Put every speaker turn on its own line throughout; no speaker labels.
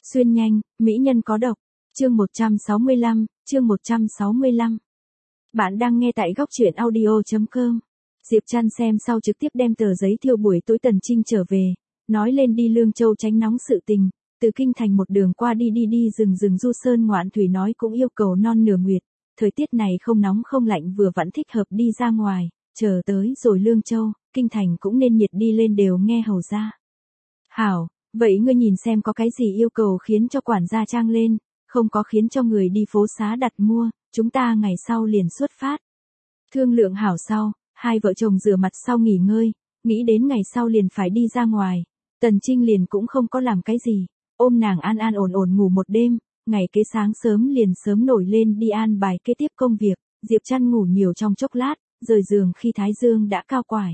Xuyên nhanh, mỹ nhân có độc. Chương 165. Bạn đang nghe tại góc truyện audio.com. Diệp Trăn xem sau trực tiếp đem tờ giấy thiêu buổi tối Tần Trinh trở về, nói lên đi Lương Châu tránh nóng sự tình, từ kinh thành một đường qua đi rừng du sơn ngoạn thủy, nói cũng yêu cầu non nửa nguyệt, thời tiết này không nóng không lạnh vừa vẫn thích hợp đi ra ngoài, chờ tới rồi Lương Châu, kinh thành cũng nên nhiệt đi lên đều nghe hầu ra. Hảo, vậy ngươi nhìn xem có cái gì yêu cầu khiến cho quản gia trang lên, không có khiến cho người đi phố xá đặt mua, chúng ta ngày sau liền xuất phát. Thương lượng hảo sau, hai vợ chồng rửa mặt sau nghỉ ngơi, nghĩ đến ngày sau liền phải đi ra ngoài. Tần Trinh liền cũng không có làm cái gì, ôm nàng an ổn ngủ một đêm, ngày kế sáng sớm liền sớm nổi lên đi an bài kế tiếp công việc. Diệp Trăn ngủ nhiều trong chốc lát, rời giường khi thái dương đã cao quải.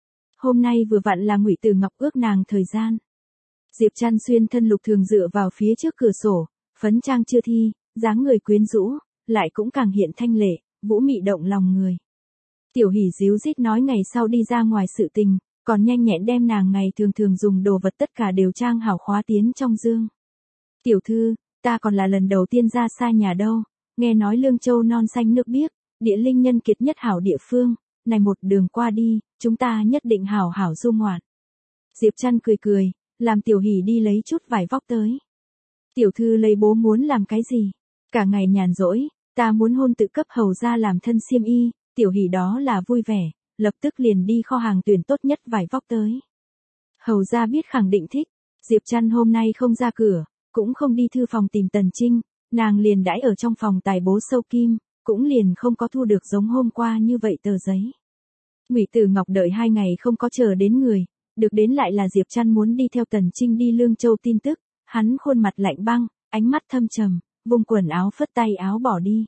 Hôm nay vừa vặn là Ngụy Tử Ngọc ước nàng thời gian. Diệp Trăn xuyên thân lục thường dựa vào phía trước cửa sổ, phấn trang chưa thi, dáng người quyến rũ, lại cũng càng hiện thanh lệ, vũ mị động lòng người. Tiểu Hỷ díu dít nói ngày sau đi ra ngoài sự tình, còn nhanh nhẹn đem nàng ngày thường dùng đồ vật tất cả đều trang hảo khóa tiến trong dương. Tiểu thư, ta còn là lần đầu tiên ra xa nhà đâu, nghe nói Lương Châu non xanh nước biếc, địa linh nhân kiệt nhất hảo địa phương, này một đường qua đi, chúng ta nhất định hảo du ngoạn. Diệp Trăn cười, làm Tiểu Hỷ đi lấy chút vải vóc tới. Tiểu thư lấy bố muốn làm cái gì? Cả ngày nhàn rỗi, ta muốn hôn tự cấp hầu ra làm thân xiêm y. Tiểu Hỷ đó là vui vẻ, lập tức liền đi kho hàng tuyển tốt nhất vải vóc tới. Hầu ra biết khẳng định thích, Diệp Trăn hôm nay không ra cửa, cũng không đi thư phòng tìm Tần Trinh, nàng liền đãi ở trong phòng tài bố sâu kim, cũng liền không có thu được giống hôm qua như vậy tờ giấy. Ngụy Tử Ngọc đợi 2 ngày không có chờ đến người, được đến lại là Diệp Trăn muốn đi theo Tần Trinh đi Lương Châu tin tức, hắn khuôn mặt lạnh băng, ánh mắt thâm trầm, vùng quần áo phất tay áo bỏ đi.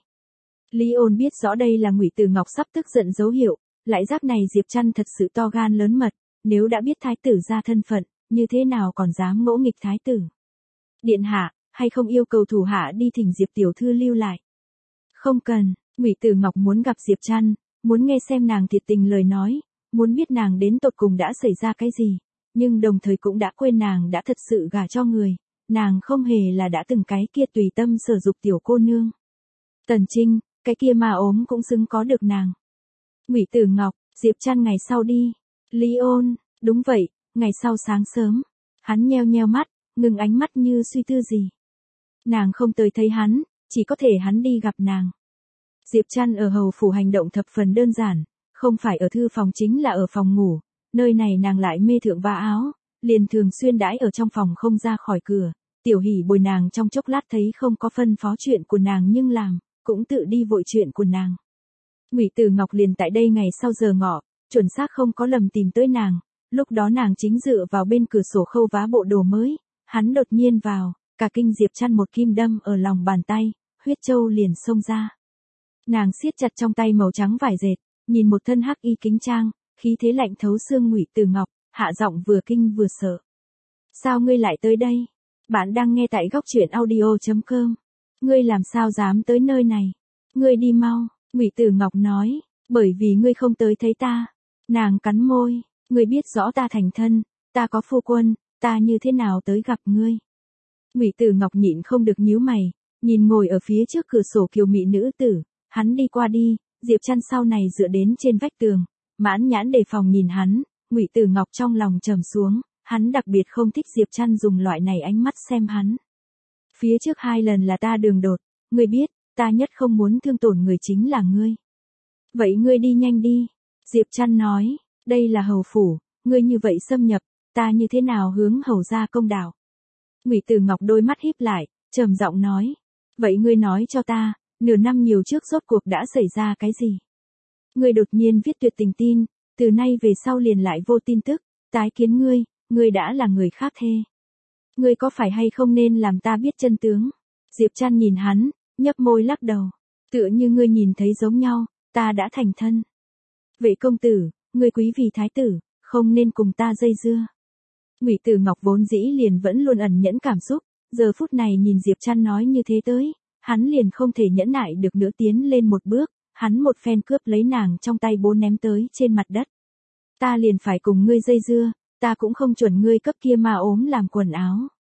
Lý Ôn biết rõ đây là Ngụy Tử Ngọc sắp tức giận dấu hiệu, lại giác này Diệp Trăn thật sự to gan lớn mật, nếu đã biết thái tử ra thân phận, như thế nào còn dám ngỗ nghịch thái tử. Điện hạ, hay không yêu cầu thủ hạ đi thỉnh Diệp tiểu thư lưu lại. Không cần, Ngụy Tử Ngọc muốn gặp Diệp Trăn, muốn nghe xem nàng thiệt tình lời nói, muốn biết nàng đến tột cùng đã xảy ra cái gì, nhưng đồng thời cũng đã quên nàng đã thật sự gả cho người, nàng không hề là đã từng cái kia tùy tâm sở dục tiểu cô nương. Tần Trinh, cái kia mà ốm cũng xứng có được nàng. Ngụy Tử Ngọc, Diệp Trăn ngày sau đi. Lý Ôn, đúng vậy, ngày sau sáng sớm. Hắn nheo mắt, ngừng ánh mắt như suy tư gì. Nàng không tới thấy hắn, chỉ có thể hắn đi gặp nàng. Diệp Trăn ở hầu phủ hành động thập phần đơn giản, không phải ở thư phòng chính là ở phòng ngủ, nơi này nàng lại mê thượng vá áo, liền thường xuyên đãi ở trong phòng không ra khỏi cửa. Tiểu Hỷ bồi nàng trong chốc lát thấy không có phân phó chuyện của nàng nhưng làm, cũng tự đi vội chuyện của nàng. Ngụy Tử Ngọc liền tại đây ngày sau giờ ngọ, chuẩn xác không có lầm tìm tới nàng, lúc đó nàng chính dựa vào bên cửa sổ khâu vá bộ đồ mới, hắn đột nhiên vào, cả kinh Diệp Trăn một kim đâm ở lòng bàn tay, huyết châu liền xông ra. Nàng siết chặt trong tay màu trắng vải dệt, nhìn một thân hắc y kính trang, khí thế lạnh thấu xương Ngụy Tử Ngọc, hạ giọng vừa kinh vừa sợ. Sao ngươi lại tới đây? Bạn đang nghe tại góc truyện audio.com. Ngươi làm sao dám tới nơi này? Ngươi đi mau, Ngụy Tử Ngọc nói, bởi vì ngươi không tới thấy ta. Nàng cắn môi, ngươi biết rõ ta thành thân, ta có phu quân, ta như thế nào tới gặp ngươi? Ngụy Tử Ngọc nhịn không được nhíu mày, nhìn ngồi ở phía trước cửa sổ kiều mị nữ tử, hắn đi qua đi, Diệp Trăn sau này dựa đến trên vách tường, mãn nhãn đề phòng nhìn hắn, Ngụy Tử Ngọc trong lòng trầm xuống, hắn đặc biệt không thích Diệp Trăn dùng loại này ánh mắt xem hắn. Phía trước 2 lần là ta đường đột, ngươi biết, ta nhất không muốn thương tổn người chính là ngươi. Vậy ngươi đi nhanh đi. Diệp Trăn nói, đây là hầu phủ, ngươi như vậy xâm nhập, ta như thế nào hướng hầu ra công đạo. Ngụy Tử Ngọc đôi mắt híp lại, trầm giọng nói, vậy ngươi nói cho ta, nửa năm nhiều trước rốt cuộc đã xảy ra cái gì? Ngươi đột nhiên viết tuyệt tình tin, từ nay về sau liền lại vô tin tức, tái kiến ngươi đã là người khác thê. Ngươi có phải hay không nên làm ta biết chân tướng? Diệp Trăn nhìn hắn, nhấp môi lắc đầu. Tựa như ngươi nhìn thấy giống nhau, ta đã thành thân. Vệ công tử, ngươi quý vì thái tử, không nên cùng ta dây dưa. Ngụy Tử Ngọc vốn dĩ liền vẫn luôn ẩn nhẫn cảm xúc, giờ phút này nhìn Diệp Trăn nói như thế tới, hắn liền không thể nhẫn nại được nữa tiến lên một bước, hắn một phen cướp lấy nàng trong tay bố ném tới trên mặt đất. Ta liền phải cùng ngươi dây dưa, ta cũng không chuẩn ngươi cấp kia mà ốm làm quần áo.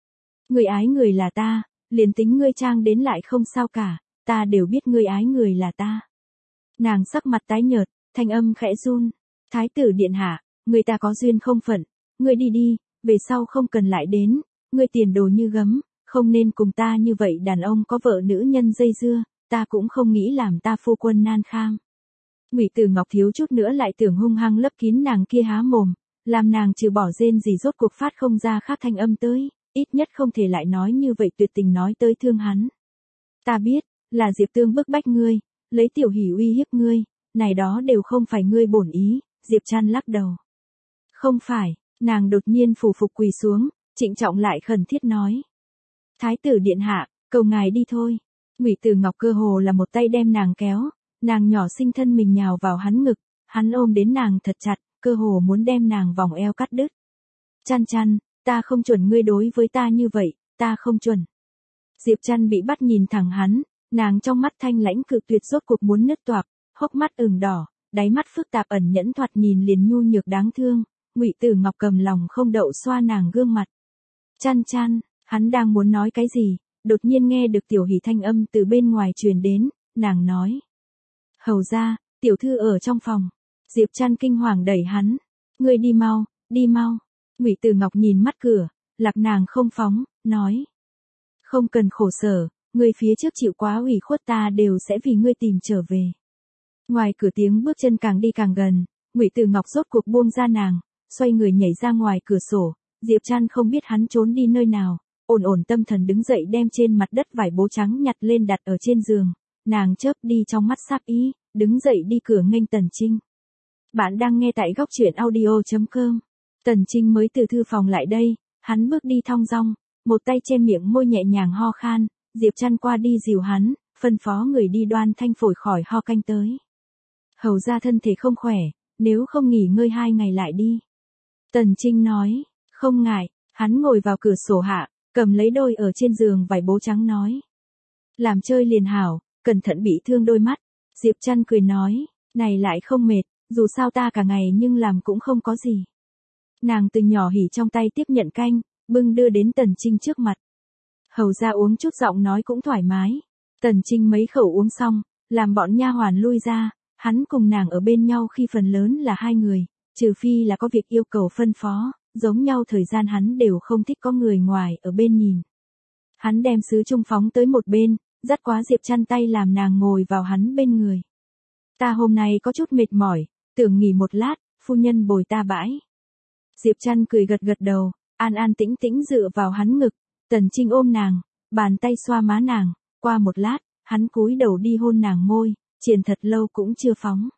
Ngươi ái người là ta, liền tính ngươi trang đến lại không sao cả, ta đều biết ngươi ái người là ta. Nàng sắc mặt tái nhợt, thanh âm khẽ run. Thái tử điện hạ, người ta có duyên không phận, ngươi đi đi, về sau không cần lại đến, ngươi tiền đồ như gấm, không nên cùng ta như vậy đàn ông có vợ nữ nhân dây dưa, ta cũng không nghĩ làm ta phu quân nan kham. Ngụy Tử Ngọc thiếu chút nữa lại tưởng hung hăng lấp kín nàng kia há mồm, làm nàng trừ bỏ rên gì rốt cuộc phát không ra khác thanh âm tới, ít nhất không thể lại nói như vậy tuyệt tình nói tới thương hắn. Ta biết, là Diệp Tương bức bách ngươi, lấy Tiểu Hỷ uy hiếp ngươi, này đó đều không phải ngươi bổn ý, Diệp Trăn lắc đầu. Không phải, nàng đột nhiên phủ phục quỳ xuống, trịnh trọng lại khẩn thiết nói. Thái tử điện hạ, cầu ngài đi thôi. Ngụy Tử Ngọc cơ hồ là một tay đem nàng kéo, nàng nhỏ xinh thân mình nhào vào hắn ngực, hắn ôm đến nàng thật chặt, cơ hồ muốn đem nàng vòng eo cắt đứt. Chăn chăn, ta không chuẩn ngươi đối với ta như vậy, ta không chuẩn. Diệp Trăn bị bắt nhìn thẳng hắn, nàng trong mắt thanh lãnh cự tuyệt rốt cuộc muốn nứt toạc, hốc mắt ửng đỏ, đáy mắt phức tạp ẩn nhẫn thoạt nhìn liền nhu nhược đáng thương. Ngụy Tử Ngọc cầm lòng không đậu xoa nàng gương mặt. Chăn chăn, hắn đang muốn nói cái gì, đột nhiên nghe được Tiểu Hỷ thanh âm từ bên ngoài truyền đến, nàng nói. Hầu ra, tiểu thư ở trong phòng. Diệp Trăn kinh hoàng đẩy hắn. Ngươi đi mau, đi mau. Ngụy Tử Ngọc nhìn mắt cửa, lạc nàng không phóng, nói. Không cần khổ sở, ngươi phía trước chịu quá ủy khuất ta đều sẽ vì ngươi tìm trở về. Ngoài cửa tiếng bước chân càng đi càng gần, Ngụy Tử Ngọc rốt cuộc buông ra nàng, xoay người nhảy ra ngoài cửa sổ, Diệp Trăn không biết hắn trốn đi nơi nào, ổn ổn tâm thần đứng dậy đem trên mặt đất vải bố trắng nhặt lên đặt ở trên giường, nàng chớp đi trong mắt sáp ý, đứng dậy đi cửa nghênh Tần Trinh. Bạn đang nghe tại góc truyện audio.com. Tần Trinh mới từ thư phòng lại đây, hắn bước đi thong dong, một tay che miệng môi nhẹ nhàng ho khan, Diệp Trăn qua đi dìu hắn, phân phó người đi đoan thanh phổi khỏi ho canh tới. Hầu ra thân thể không khỏe, nếu không nghỉ ngơi 2 ngày lại đi. Tần Trinh nói, không ngại, hắn ngồi vào cửa sổ hạ, cầm lấy đôi ở trên giường vải bố trắng nói. Làm chơi liền hảo, cẩn thận bị thương đôi mắt. Diệp Trăn cười nói, này lại không mệt, dù sao ta cả ngày nhưng làm cũng không có gì. Nàng từ nhỏ hỉ trong tay tiếp nhận canh, bưng đưa đến Tần Trinh trước mặt. Hầu ra uống chút giọng nói cũng thoải mái. Tần Trinh mấy khẩu uống xong, làm bọn nha hoàn lui ra, hắn cùng nàng ở bên nhau khi phần lớn là 2 người, trừ phi là có việc yêu cầu phân phó, giống nhau thời gian hắn đều không thích có người ngoài ở bên nhìn. Hắn đem sứ trung phóng tới một bên, dắt quá Diệp Trăn tay làm nàng ngồi vào hắn bên người. Ta hôm nay có chút mệt mỏi, tưởng nghỉ một lát, phu nhân bồi ta bãi. Diệp Trăn cười gật gật đầu, an an tĩnh tĩnh dựa vào hắn ngực, Tần Trinh ôm nàng, bàn tay xoa má nàng, qua một lát, hắn cúi đầu đi hôn nàng môi, triền thật lâu cũng chưa phóng.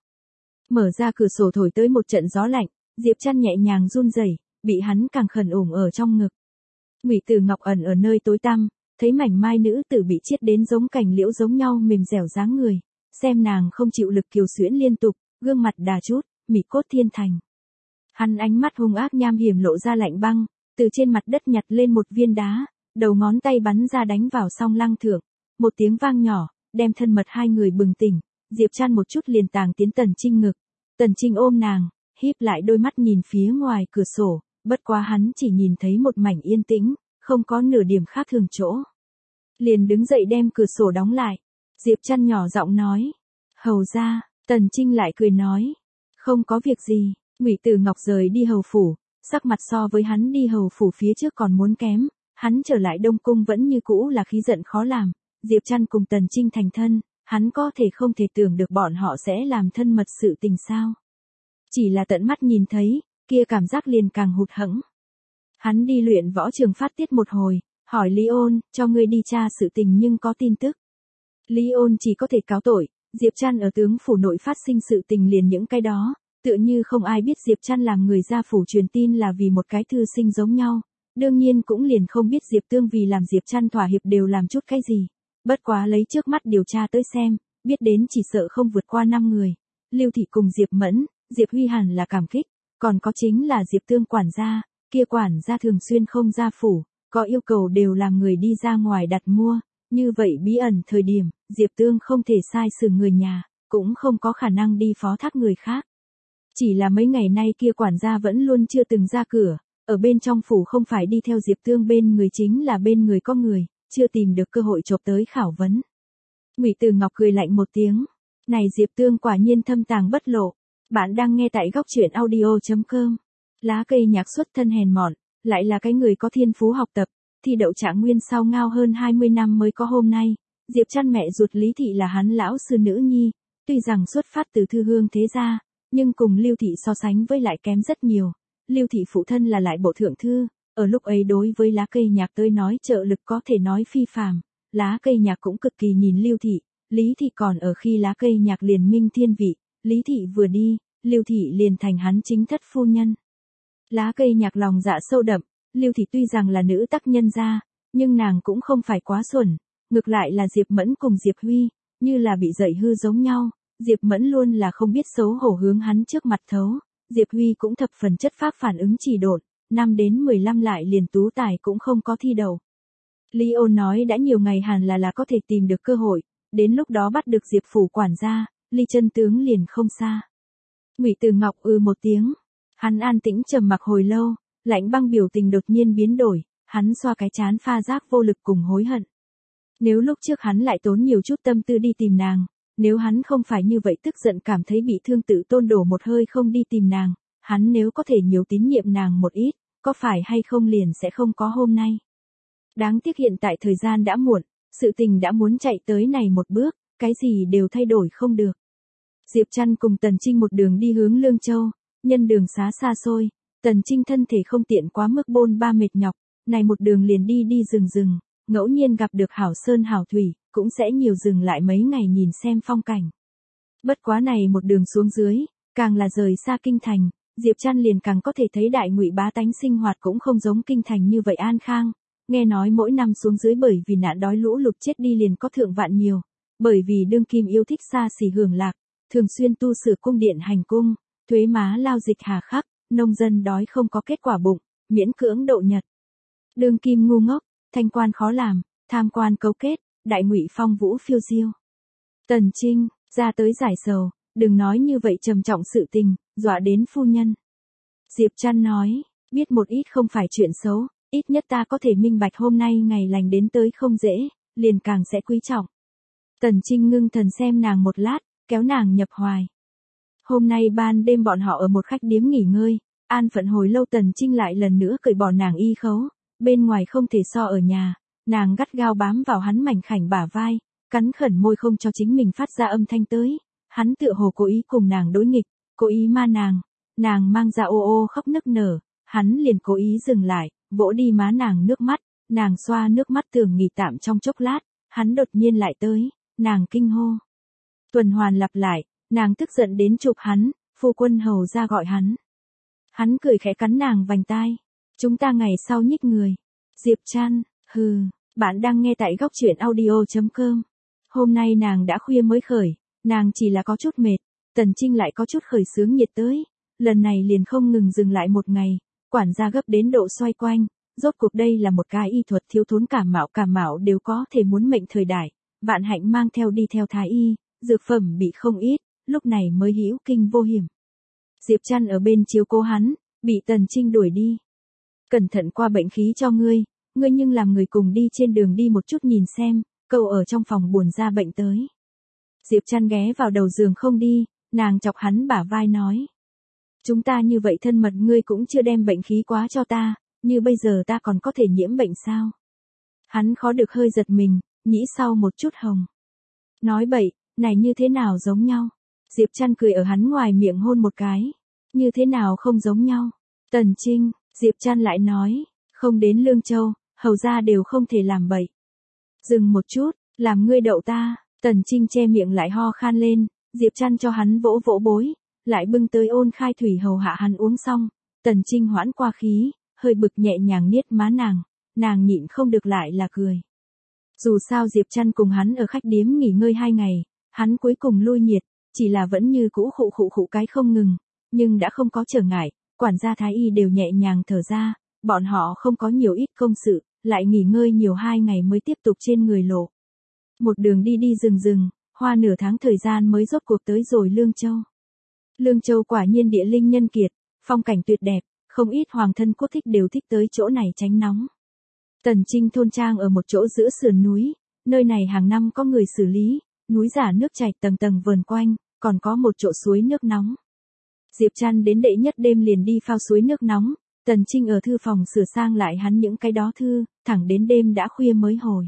Mở ra cửa sổ thổi tới một trận gió lạnh, Diệp Trăn nhẹ nhàng run rẩy, bị hắn càng khẩn ủng ở trong ngực. Ngụy Tử Ngọc ẩn ở nơi tối tăm, thấy mảnh mai nữ tử bị chiết đến giống cành liễu giống nhau mềm dẻo dáng người, xem nàng không chịu lực kiều xuyễn liên tục, gương mặt đà chút, mỉ cốt thiên thành. Hắn ánh mắt hung ác nham hiểm lộ ra lạnh băng, từ trên mặt đất nhặt lên một viên đá, đầu ngón tay bắn ra đánh vào song lăng thượng, một tiếng vang nhỏ, đem thân mật 2 người bừng tỉnh, Diệp Trăn một chút liền tàng tiến Tần Trinh ngực. Tần Trinh ôm nàng, híp lại đôi mắt nhìn phía ngoài cửa sổ, bất quá hắn chỉ nhìn thấy một mảnh yên tĩnh, không có nửa điểm khác thường chỗ. Liền đứng dậy đem cửa sổ đóng lại. Diệp Trăn nhỏ giọng nói, hầu ra. Tần Trinh lại cười nói, không có việc gì. Ngụy Tử Ngọc rời đi hầu phủ, sắc mặt so với hắn đi hầu phủ phía trước còn muốn kém, hắn trở lại Đông Cung vẫn như cũ là khí giận khó làm. Diệp Trăn cùng Tần Trinh thành thân, hắn có thể không thể tưởng được bọn họ sẽ làm thân mật sự tình sao. Chỉ là tận mắt nhìn thấy, kia cảm giác liền càng hụt hẫng. Hắn đi luyện võ trường phát tiết một hồi, hỏi Lý Ôn, cho ngươi đi tra sự tình nhưng có tin tức. Lý Ôn chỉ có thể cáo tội, Diệp Trăn ở tướng phủ nội phát sinh sự tình liền những cái đó, tựa như không ai biết Diệp Trăn làm người ra phủ truyền tin là vì một cái thư sinh giống nhau, đương nhiên cũng liền không biết Diệp Tương vì làm Diệp Trăn thỏa hiệp đều làm chút cái gì. Bất quá lấy trước mắt điều tra tới xem, biết đến chỉ sợ không vượt qua 5 người. Lưu Thị cùng Diệp Mẫn, Diệp Huy hẳn là cảm kích, còn có chính là Diệp Tương quản gia, kia quản gia thường xuyên không ra phủ, có yêu cầu đều làm người đi ra ngoài đặt mua, như vậy bí ẩn thời điểm, Diệp Tương không thể sai xử người nhà, cũng không có khả năng đi phó thác người khác. Chỉ là mấy ngày nay kia quản gia vẫn luôn chưa từng ra cửa, ở bên trong phủ không phải đi theo Diệp Tương bên người chính là bên người có người, chưa tìm được cơ hội chộp tới khảo vấn. Ngụy Từ Ngọc cười lạnh một tiếng, này Diệp Tương quả nhiên thâm tàng bất lộ. Bạn đang nghe tại góc truyện audio.com. Lá cây nhạc xuất thân hèn mọn, lại là cái người có thiên phú học tập, thi đậu trạng nguyên sau ngao hơn 20 năm mới có hôm nay. Diệp Trăn mẹ ruột Lý Thị là hắn lão sư nữ nhi, tuy rằng xuất phát từ thư hương thế gia, nhưng cùng Lưu Thị so sánh với lại kém rất nhiều. Lưu Thị phụ thân là lại bộ thượng thư, ở lúc ấy đối với lá cây nhạc tới nói trợ lực có thể nói phi phàm, lá cây nhạc cũng cực kỳ nhìn Lưu Thị. Lý Thị còn ở khi lá cây nhạc liền minh thiên vị, Lý Thị vừa đi, Lưu Thị liền thành hắn chính thất phu nhân. Lá cây nhạc lòng dạ sâu đậm, Lưu Thị tuy rằng là nữ tác nhân gia, nhưng nàng cũng không phải quá xuẩn, ngược lại là Diệp Mẫn cùng Diệp Huy, như là bị dạy hư giống nhau, Diệp Mẫn luôn là không biết xấu hổ hướng hắn trước mặt thấu, Diệp Huy cũng thập phần chất phác phản ứng trì độn, 5 đến 15 lại liền tú tài cũng không có thi đầu. Lý Ôn nói đã nhiều ngày hẳn là có thể tìm được cơ hội, đến lúc đó bắt được Diệp phủ quản gia, ly chân tướng liền không xa. Ngụy Từ Ngọc một tiếng, hắn an tĩnh trầm mặc hồi lâu, lạnh băng biểu tình đột nhiên biến đổi, hắn xoa cái trán pha giác vô lực cùng hối hận. Nếu lúc trước hắn lại tốn nhiều chút tâm tư đi tìm nàng, nếu hắn không phải như vậy tức giận cảm thấy bị thương tự tôn đổ một hơi không đi tìm nàng, hắn nếu có thể nhiều tín nhiệm nàng một ít, có phải hay không liền sẽ không có hôm nay. Đáng tiếc hiện tại thời gian đã muộn, sự tình đã muốn chạy tới này một bước, cái gì đều thay đổi không được. Diệp Trăn cùng Tần Trinh một đường đi hướng Lương Châu, nhân đường xá xa xôi, Tần Trinh thân thể không tiện quá mức bôn ba mệt nhọc, này một đường liền đi rừng, ngẫu nhiên gặp được hảo sơn hảo thủy, cũng sẽ nhiều dừng lại mấy ngày nhìn xem phong cảnh. Bất quá này một đường xuống dưới, càng là rời xa kinh thành, Diệp Trăn liền càng có thể thấy đại ngụy bá tánh sinh hoạt cũng không giống kinh thành như vậy an khang. Nghe nói mỗi năm xuống dưới bởi vì nạn đói lũ lụt chết đi liền có thượng vạn nhiều, bởi vì đương kim yêu thích xa xỉ hưởng lạc, thường xuyên tu sửa cung điện hành cung, thuế má lao dịch hà khắc, nông dân đói không có kết quả bụng, miễn cưỡng độ nhật. Đương kim ngu ngốc, thanh quan khó làm, tham quan cấu kết, đại ngụy phong vũ phiêu diêu. Tần Trinh, ra tới giải sầu, đừng nói như vậy trầm trọng sự tình, dọa đến phu nhân. Diệp Trăn nói, biết một ít không phải chuyện xấu, ít nhất ta có thể minh bạch hôm nay ngày lành đến tới không dễ, liền càng sẽ quý trọng. Tần Trinh ngưng thần xem nàng một lát, kéo nàng nhập hoài. Hôm nay ban đêm bọn họ ở một khách điếm nghỉ ngơi, an phận hồi lâu Tần Trinh lại lần nữa cởi bỏ nàng y khấu, bên ngoài không thể so ở nhà, nàng gắt gao bám vào hắn mảnh khảnh bả vai, cắn khẩn môi không cho chính mình phát ra âm thanh tới, hắn tựa hồ cố ý cùng nàng đối nghịch, cố ý ma nàng mang ra ô ô khóc nức nở, hắn liền cố ý dừng lại, vỗ đi má nàng nước mắt, nàng xoa nước mắt tưởng nghỉ tạm trong chốc lát, hắn đột nhiên lại tới, nàng kinh hô. Tuần hoàn lặp lại, nàng tức giận đến chụp hắn, phu quân hầu ra gọi hắn. Hắn cười khẽ cắn nàng vành tai, chúng ta ngày sau nhích người. Diệp Trăn, bạn đang nghe tại góc truyện audio.com. Hôm nay nàng đã khuya mới khởi, nàng chỉ là có chút mệt, Tần Trinh lại có chút khởi sướng nhiệt tới, lần này liền không ngừng dừng lại một ngày, quản gia gấp đến độ xoay quanh, rốt cuộc đây là một cái y thuật thiếu thốn cảm mạo đều có thể muốn mệnh thời đại, Vạn Hạnh mang theo đi theo thái y, dược phẩm bị không ít, lúc này mới hữu kinh vô hiểm. Diệp Trăn ở bên chiếu cố hắn, bị Tần Trinh đuổi đi. Cẩn thận qua bệnh khí cho ngươi nhưng làm người cùng đi trên đường đi một chút nhìn xem, cậu ở trong phòng buồn ra bệnh tới. Diệp Trăn ghé vào đầu giường không đi, nàng chọc hắn bả vai nói. Chúng ta như vậy thân mật ngươi cũng chưa đem bệnh khí quá cho ta, như bây giờ ta còn có thể nhiễm bệnh sao? Hắn khó được hơi giật mình, nghĩ sau một chút hồng. Nói bậy, này như thế nào giống nhau? Diệp Trăn cười ở hắn ngoài miệng hôn một cái. Như thế nào không giống nhau? Tần Trinh, Diệp Trăn lại nói, không đến Lương Châu, hầu ra đều không thể làm bậy. Dừng một chút, làm ngươi đậu ta. Tần Trinh che miệng lại ho khan lên, Diệp Trăn cho hắn vỗ vỗ bối, lại bưng tới ôn khai thủy hầu hạ hắn uống xong. Tần Trinh hoãn qua khí, hơi bực nhẹ nhàng niết má nàng nhịn không được lại là cười. Dù sao Diệp Trăn cùng hắn ở khách điếm nghỉ ngơi 2 ngày, hắn cuối cùng lui nhiệt, chỉ là vẫn như cũ khụ cái không ngừng, nhưng đã không có trở ngại, quản gia thái y đều nhẹ nhàng thở ra, bọn họ không có nhiều ít công sự, lại nghỉ ngơi nhiều 2 ngày mới tiếp tục trên người lộ. Một đường đi rừng, hoa nửa tháng thời gian mới rốt cuộc tới rồi Lương Châu. Lương Châu quả nhiên địa linh nhân kiệt, phong cảnh tuyệt đẹp, không ít hoàng thân quốc thích đều thích tới chỗ này tránh nóng. Tần Trinh thôn trang ở một chỗ giữa sườn núi, nơi này hàng năm có người xử lý, núi giả nước chảy tầng tầng vờn quanh, còn có một chỗ suối nước nóng. Diệp Trăn đến đệ nhất đêm liền đi phao suối nước nóng, Tần Trinh ở thư phòng sửa sang lại hắn những cái đó thư, thẳng đến đêm đã khuya mới hồi.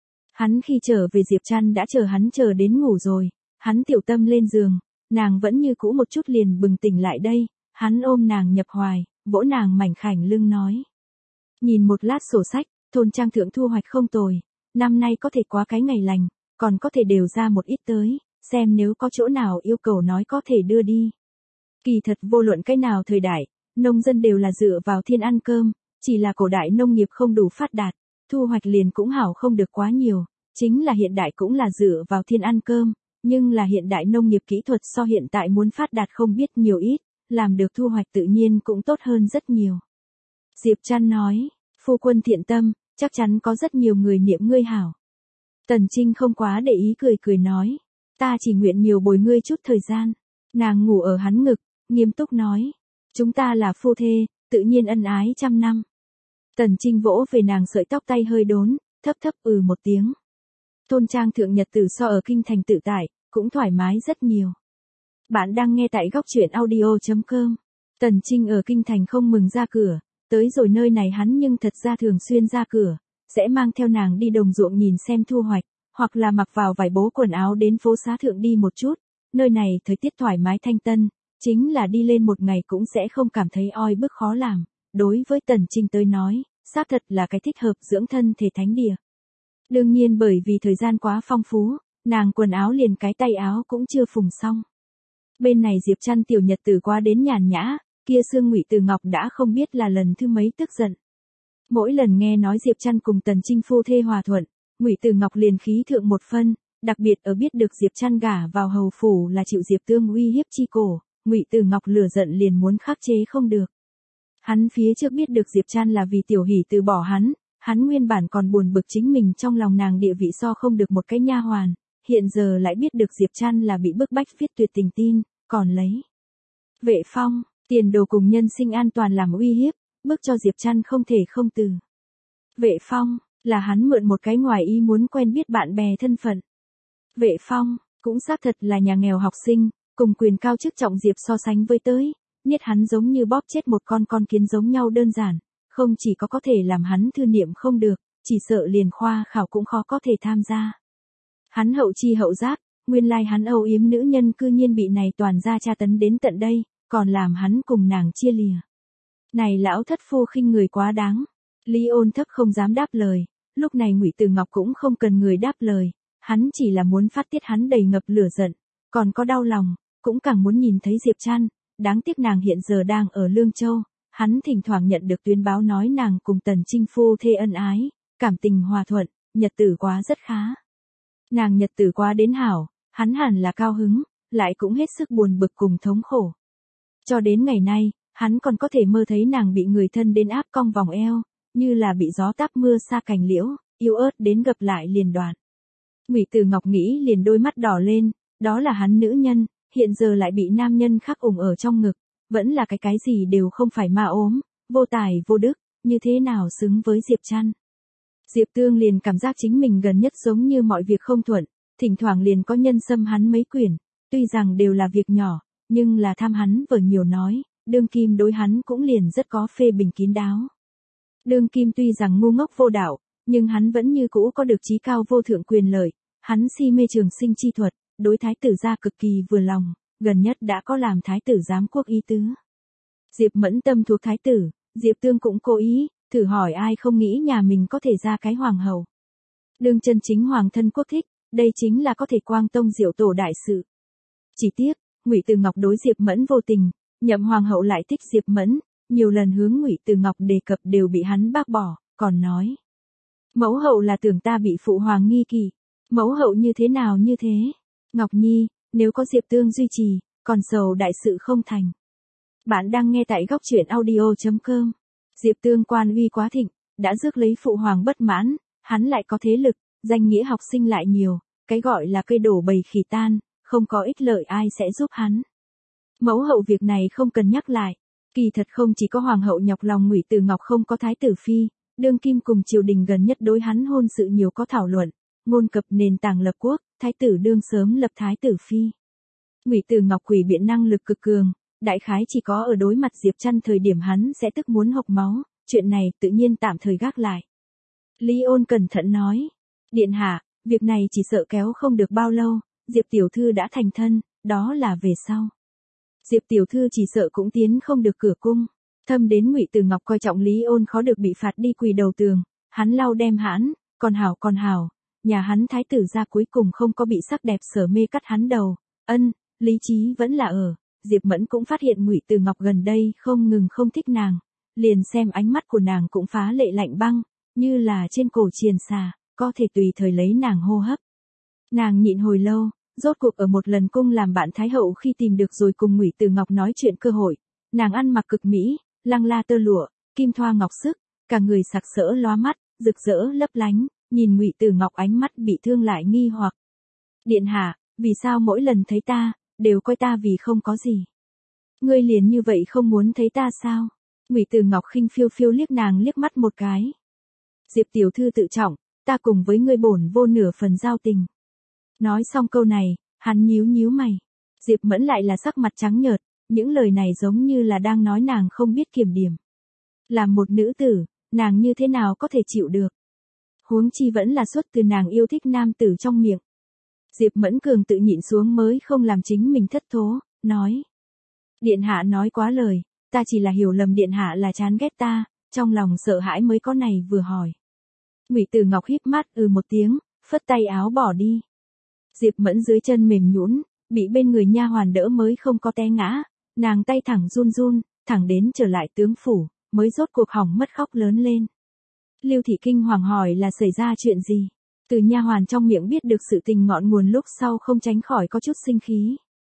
Hắn khi trở về Diệp Trăn đã chờ hắn chờ đến ngủ rồi, hắn tiểu tâm lên giường, nàng vẫn như cũ một chút liền bừng tỉnh lại đây, hắn ôm nàng nhập hoài, vỗ nàng mảnh khảnh lưng nói. Nhìn một lát sổ sách, thôn trang thượng thu hoạch không tồi, năm nay có thể quá cái ngày lành, còn có thể đều ra một ít tới, xem nếu có chỗ nào yêu cầu nói có thể đưa đi. Kỳ thật vô luận cái nào thời đại, nông dân đều là dựa vào thiên ăn cơm, chỉ là cổ đại nông nghiệp không đủ phát đạt, thu hoạch liền cũng hảo không được quá nhiều, chính là hiện đại cũng là dựa vào thiên ăn cơm, nhưng là hiện đại nông nghiệp kỹ thuật so hiện tại muốn phát đạt không biết nhiều ít, làm được thu hoạch tự nhiên cũng tốt hơn rất nhiều. Diệp Trăn nói, phu quân thiện tâm, chắc chắn có rất nhiều người niệm ngươi hảo. Tần Trinh không quá để ý cười cười nói, ta chỉ nguyện nhiều bồi ngươi chút thời gian. Nàng ngủ ở hắn ngực, nghiêm túc nói, chúng ta là phu thê, tự nhiên ân ái trăm năm. Tần Trinh vỗ về nàng sợi tóc tay hơi đốn, thấp thấp một tiếng. Thôn trang thượng nhật tử so ở kinh thành tự tại, cũng thoải mái rất nhiều. Bạn đang nghe tại góc truyện audio.com. Tần Trinh ở kinh thành không mừng ra cửa, tới rồi nơi này hắn nhưng thật ra thường xuyên ra cửa, sẽ mang theo nàng đi đồng ruộng nhìn xem thu hoạch, hoặc là mặc vào vài bố quần áo đến phố xá thượng đi một chút, nơi này thời tiết thoải mái thanh tân, chính là đi lên một ngày cũng sẽ không cảm thấy oi bức khó làm, đối với Tần Trinh tới nói, xác thật là cái thích hợp dưỡng thân thể thánh địa. Đương nhiên bởi vì thời gian quá phong phú, nàng quần áo liền cái tay áo cũng chưa phùng xong. Bên này Diệp Trăn tiểu nhật tử qua đến nhàn nhã, kia Sương Ngụy Từ Ngọc đã không biết là lần thứ mấy tức giận. Mỗi lần nghe nói Diệp Trăn cùng Tần Trinh phu thê hòa thuận, Ngụy Từ Ngọc liền khí thượng một phân, đặc biệt ở biết được Diệp Trăn gả vào hầu phủ là chịu Diệp Tương uy hiếp chi cổ, Ngụy Từ Ngọc lửa giận liền muốn khắc chế không được. Hắn phía trước biết được Diệp Trăn là vì Tiểu Hỷ từ bỏ hắn nguyên bản còn buồn bực chính mình trong lòng nàng địa vị so không được một cái nha hoàn, hiện giờ lại biết được Diệp Trăn là bị bức bách viết tuyệt tình tin, còn lấy Vệ Phong, tiền đồ cùng nhân sinh an toàn làm uy hiếp, bức cho Diệp Trăn không thể không từ. Vệ Phong, là hắn mượn một cái ngoài ý muốn quen biết bạn bè thân phận. Vệ Phong, cũng xác thật là nhà nghèo học sinh, cùng quyền cao chức trọng Diệp so sánh với tới, niết hắn giống như bóp chết một con kiến giống nhau đơn giản, không chỉ có thể làm hắn thư niệm không được, chỉ sợ liền khoa khảo cũng khó có thể tham gia. Hắn hậu chi hậu giác, nguyên lai hắn âu yếm nữ nhân cư nhiên bị này toàn gia tra tấn đến tận đây, còn làm hắn cùng nàng chia lìa. Này lão thất phu khinh người quá đáng. Lý Ôn Thấp không dám đáp lời, lúc này Ngụy Từ Ngọc cũng không cần người đáp lời, hắn chỉ là muốn phát tiết hắn đầy ngập lửa giận, còn có đau lòng, cũng càng muốn nhìn thấy Diệp Trăn, đáng tiếc nàng hiện giờ đang ở Lương Châu, hắn thỉnh thoảng nhận được tuyên báo nói nàng cùng Tần Trinh phu thê ân ái, cảm tình hòa thuận, nhật tử quá rất khá. Nàng nhật tử quá đến hảo, hắn hẳn là cao hứng, lại cũng hết sức buồn bực cùng thống khổ. Cho đến ngày nay, hắn còn có thể mơ thấy nàng bị người thân đến áp cong vòng eo, như là bị gió táp mưa sa cành liễu, yếu ớt đến gặp lại liền đoạn. Ngụy Từ Ngọc nghĩ liền đôi mắt đỏ lên, đó là hắn nữ nhân, hiện giờ lại bị nam nhân khác ủng ở trong ngực, vẫn là cái gì đều không phải ma ốm, vô tài vô đức, như thế nào xứng với Diệp Trăn. Diệp Tương liền cảm giác chính mình gần nhất giống như mọi việc không thuận, thỉnh thoảng liền có nhân xâm hắn mấy quyển, tuy rằng đều là việc nhỏ, nhưng là tham hắn vở nhiều nói, đương kim đối hắn cũng liền rất có phê bình kín đáo. Đương kim tuy rằng ngu ngốc vô đạo, nhưng hắn vẫn như cũ có được trí cao vô thượng quyền lợi, hắn si mê trường sinh chi thuật, đối thái tử gia cực kỳ vừa lòng, gần nhất đã có làm thái tử giám quốc ý tứ. Diệp Mẫn tâm thuộc thái tử, Diệp Tương cũng cố ý, thử hỏi ai không nghĩ nhà mình có thể ra cái hoàng hậu. Đương chân chính hoàng thân quốc thích, đây chính là có thể quang tông diệu tổ đại sự. Chỉ tiếc, Ngụy Từ Ngọc đối Diệp Mẫn vô tình, nhậm hoàng hậu lại thích Diệp Mẫn, nhiều lần hướng Ngụy Từ Ngọc đề cập đều bị hắn bác bỏ, còn nói: "Mẫu hậu là tưởng ta bị phụ hoàng nghi kỵ, mẫu hậu như thế nào như thế? Ngọc Nhi, nếu có Diệp Tương duy trì, còn sầu đại sự không thành." Bạn đang nghe tại góc truyện audio.com. Diệp Tương quan uy quá thịnh, đã rước lấy phụ hoàng bất mãn, hắn lại có thế lực, danh nghĩa học sinh lại nhiều, cái gọi là cây đổ bầy khỉ tan, không có ích lợi ai sẽ giúp hắn. Mẫu hậu việc này không cần nhắc lại, Kỳ thật không chỉ có hoàng hậu nhọc lòng Ngụy Tử Ngọc không có thái tử phi, đương kim cùng triều đình gần nhất đối hắn hôn sự nhiều có thảo luận, ngôn cập nền tảng lập quốc, thái tử đương sớm lập thái tử phi. Ngụy Tử Ngọc quỷ biện năng lực cực cường, đại khái chỉ có ở đối mặt Diệp Trăn thời điểm hắn sẽ tức muốn hộc máu, chuyện này tự nhiên tạm thời gác lại. Lý Ôn cẩn thận nói, điện hạ, việc này chỉ sợ kéo không được bao lâu, Diệp tiểu thư đã thành thân, đó là về sau. Diệp tiểu thư chỉ sợ cũng tiến không được cửa cung. Thâm đến Ngụy Tử Ngọc coi trọng Lý Ôn khó được bị phạt đi quỳ đầu tường, hắn lau đem hãn, còn hảo, nhà hắn thái tử gia cuối cùng không có bị sắc đẹp sở mê cắt hắn đầu, lý trí vẫn là ở. Diệp Mẫn cũng phát hiện Ngụy Tử Ngọc gần đây không ngừng không thích nàng, liền xem ánh mắt của nàng cũng phá lệ lạnh băng, như là trên cổ triền xà, có thể tùy thời lấy nàng hô hấp. Nàng nhịn hồi lâu, rốt cuộc ở một lần cung làm bạn thái hậu khi tìm được rồi cùng Ngụy Tử Ngọc nói chuyện cơ hội, nàng ăn mặc cực mỹ, lăng la tơ lụa, kim thoa ngọc sức, cả người sặc sỡ lóa mắt, rực rỡ lấp lánh, nhìn Ngụy Tử Ngọc ánh mắt bị thương lại nghi hoặc. Điện hạ, vì sao mỗi lần thấy ta, đều coi ta vì không có gì? Ngươi liền như vậy không muốn thấy ta sao? Ngụy Tử Ngọc khinh phiêu phiêu liếc nàng liếc mắt một cái. Diệp tiểu thư tự trọng, ta cùng với ngươi bổn vô nửa phần giao tình. Nói xong câu này, hắn nhíu nhíu mày. Diệp Mẫn lại là sắc mặt trắng nhợt, những lời này giống như là đang nói nàng không biết kiểm điểm. Làm một nữ tử, nàng như thế nào có thể chịu được? Huống chi vẫn là xuất từ nàng yêu thích nam tử trong miệng. Diệp Mẫn cường tự nhịn xuống mới không làm chính mình thất thố, nói. Điện hạ nói quá lời, ta chỉ là hiểu lầm điện hạ là chán ghét ta, trong lòng sợ hãi mới có này vừa hỏi. Ngụy Tử Ngọc híp mắt một tiếng, phất tay áo bỏ đi. Diệp Mẫn dưới chân mềm nhũn, bị bên người nha hoàn đỡ mới không có té ngã, nàng tay thẳng run run, thẳng đến trở lại tướng phủ, mới rốt cuộc hỏng mất khóc lớn lên. Lưu Thị kinh hoàng hỏi là xảy ra chuyện gì? Từ nha hoàn trong miệng biết được sự tình ngọn nguồn lúc sau không tránh khỏi có chút sinh khí.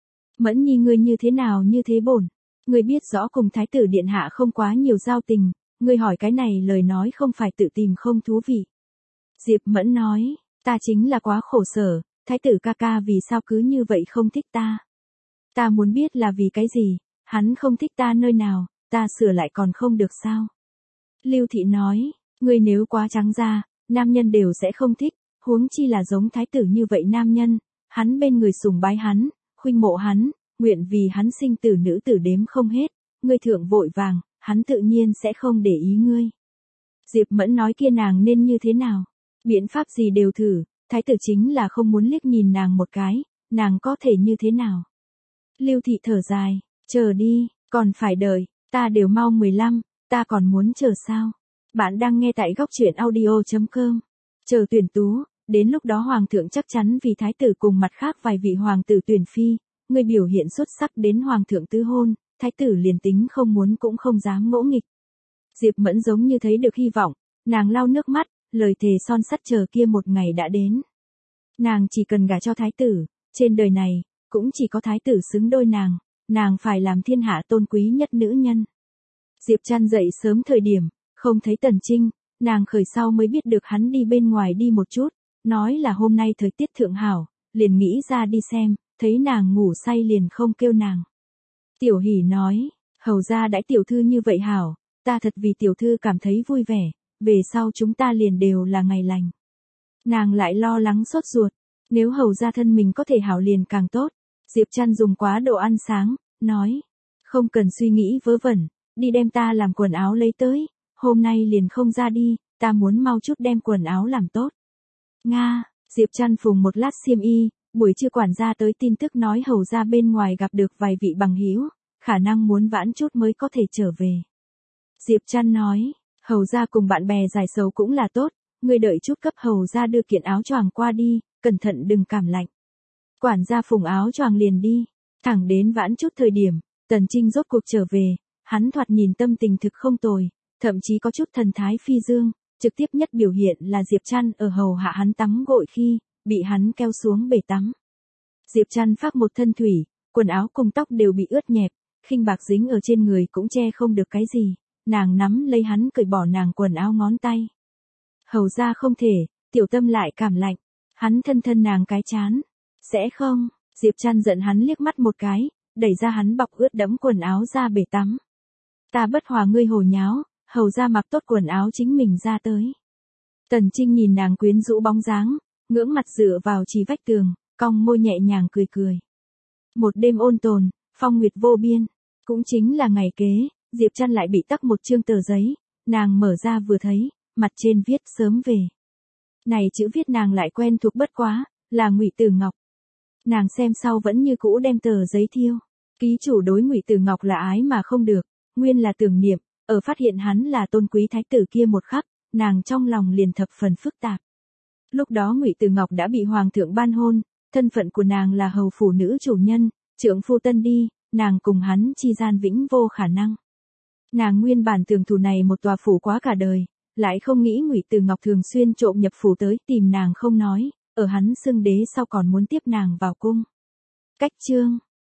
Mẫn nhi ngươi như thế nào như thế bổn, ngươi biết rõ cùng thái tử điện hạ không quá nhiều giao tình, ngươi hỏi cái này lời nói không phải tự tìm không thú vị. Diệp Mẫn nói, ta chính là quá khổ sở, thái tử ca ca vì sao cứ như vậy không thích ta. Ta muốn biết là vì cái gì, hắn không thích ta nơi nào, ta sửa lại còn không được sao. Lưu Thị nói, ngươi nếu quá trắng da, nam nhân đều sẽ không thích, huống chi là giống thái tử như vậy nam nhân, hắn bên người sùng bái hắn, khuynh mộ hắn, nguyện vì hắn sinh tử nữ tử đếm không hết, ngươi thượng vội vàng, hắn tự nhiên sẽ không để ý ngươi. Diệp Mẫn nói kia nàng nên như thế nào? Biện pháp gì đều thử, thái tử chính là không muốn liếc nhìn nàng một cái, nàng có thể như thế nào? Lưu Thị thở dài, chờ đi, còn phải đợi, ta đều mau 15, ta còn muốn chờ sao? Bạn đang nghe tại góc truyện audio.com. Chờ tuyển tú, đến lúc đó hoàng thượng chắc chắn vì thái tử cùng mặt khác vài vị hoàng tử tuyển phi, người biểu hiện xuất sắc đến hoàng thượng tứ hôn, thái tử liền tính không muốn cũng không dám ngỗ nghịch. Diệp Mẫn giống như thấy được hy vọng, nàng lau nước mắt, lời thề son sắt chờ kia một ngày đã đến. Nàng chỉ cần gả cho thái tử, trên đời này, cũng chỉ có thái tử xứng đôi nàng phải làm thiên hạ tôn quý nhất nữ nhân. Diệp Trăn dậy sớm thời điểm, không thấy Tần Trinh, nàng khởi sau mới biết được hắn đi bên ngoài đi một chút, nói là hôm nay thời tiết thượng hảo, liền nghĩ ra đi xem, thấy nàng ngủ say liền không kêu nàng. Tiểu Hỷ nói, hầu ra đãi tiểu thư như vậy hảo, ta thật vì tiểu thư cảm thấy vui vẻ, về sau chúng ta liền đều là ngày lành. Nàng lại lo lắng sốt ruột, nếu hầu ra thân mình có thể hảo liền càng tốt. Diệp Trăn dùng quá đồ ăn sáng, nói, không cần suy nghĩ vớ vẩn, đi đem ta làm quần áo lấy tới, hôm nay liền không ra đi, ta muốn mau chút đem quần áo làm tốt. Nga, Diệp Trăn phùng một lát xiêm y, buổi trưa quản gia tới tin tức nói hầu ra bên ngoài gặp được vài vị bằng hữu, khả năng muốn vãn chút mới có thể trở về. Diệp Trăn nói, hầu ra cùng bạn bè giải sầu cũng là tốt, ngươi đợi chút cấp hầu ra đưa kiện áo choàng qua đi, cẩn thận đừng cảm lạnh. Quản gia phùng áo choàng liền đi, thẳng đến vãn chút thời điểm, Tần Trinh rốt cuộc trở về, hắn thoạt nhìn tâm tình thực không tồi, thậm chí có chút thần thái phi dương, trực tiếp nhất biểu hiện là Diệp Trăn ở hầu hạ hắn tắm gội khi, bị hắn kéo xuống bể tắm. Diệp Trăn phác một thân thủy, quần áo cùng tóc đều bị ướt nhẹp, khinh bạc dính ở trên người cũng che không được cái gì, nàng nắm lấy hắn cởi bỏ nàng quần áo ngón tay. Hầu ra không thể, tiểu tâm lại cảm lạnh, hắn thân nàng cái chán. Sẽ không, Diệp Trăn giận hắn liếc mắt một cái, đẩy ra hắn bọc ướt đẫm quần áo ra bể tắm. Ta bất hòa ngươi hồ nháo, hầu ra mặc tốt quần áo chính mình ra tới. Tần Trinh nhìn nàng quyến rũ bóng dáng, ngưỡng mặt dựa vào chỉ vách tường, cong môi nhẹ nhàng cười cười. Một đêm ôn tồn, phong nguyệt vô biên, cũng chính là ngày kế, Diệp Trăn lại bị tắc một chương tờ giấy, nàng mở ra vừa thấy, mặt trên viết sớm về. Này chữ viết nàng lại quen thuộc bất quá, là Ngụy Tử Ngọc. Nàng xem sau vẫn như cũ đem tờ giấy thiêu. Ký chủ đối Ngụy Tử Ngọc là ái mà không được, nguyên là tưởng niệm, ở phát hiện hắn là tôn quý thái tử kia một khắc, nàng trong lòng liền thập phần phức tạp. Lúc đó Ngụy Tử Ngọc đã bị hoàng thượng ban hôn, thân phận của nàng là hầu phủ nữ chủ nhân, trượng phu tân đi, nàng cùng hắn chi gian vĩnh vô khả năng. Nàng nguyên bản tưởng thủ này một tòa phủ quá cả đời, lại không nghĩ Ngụy Tử Ngọc thường xuyên trộm nhập phủ tới tìm nàng không nói, ở hắn xưng đế sau còn muốn tiếp nàng vào cung. Cách chương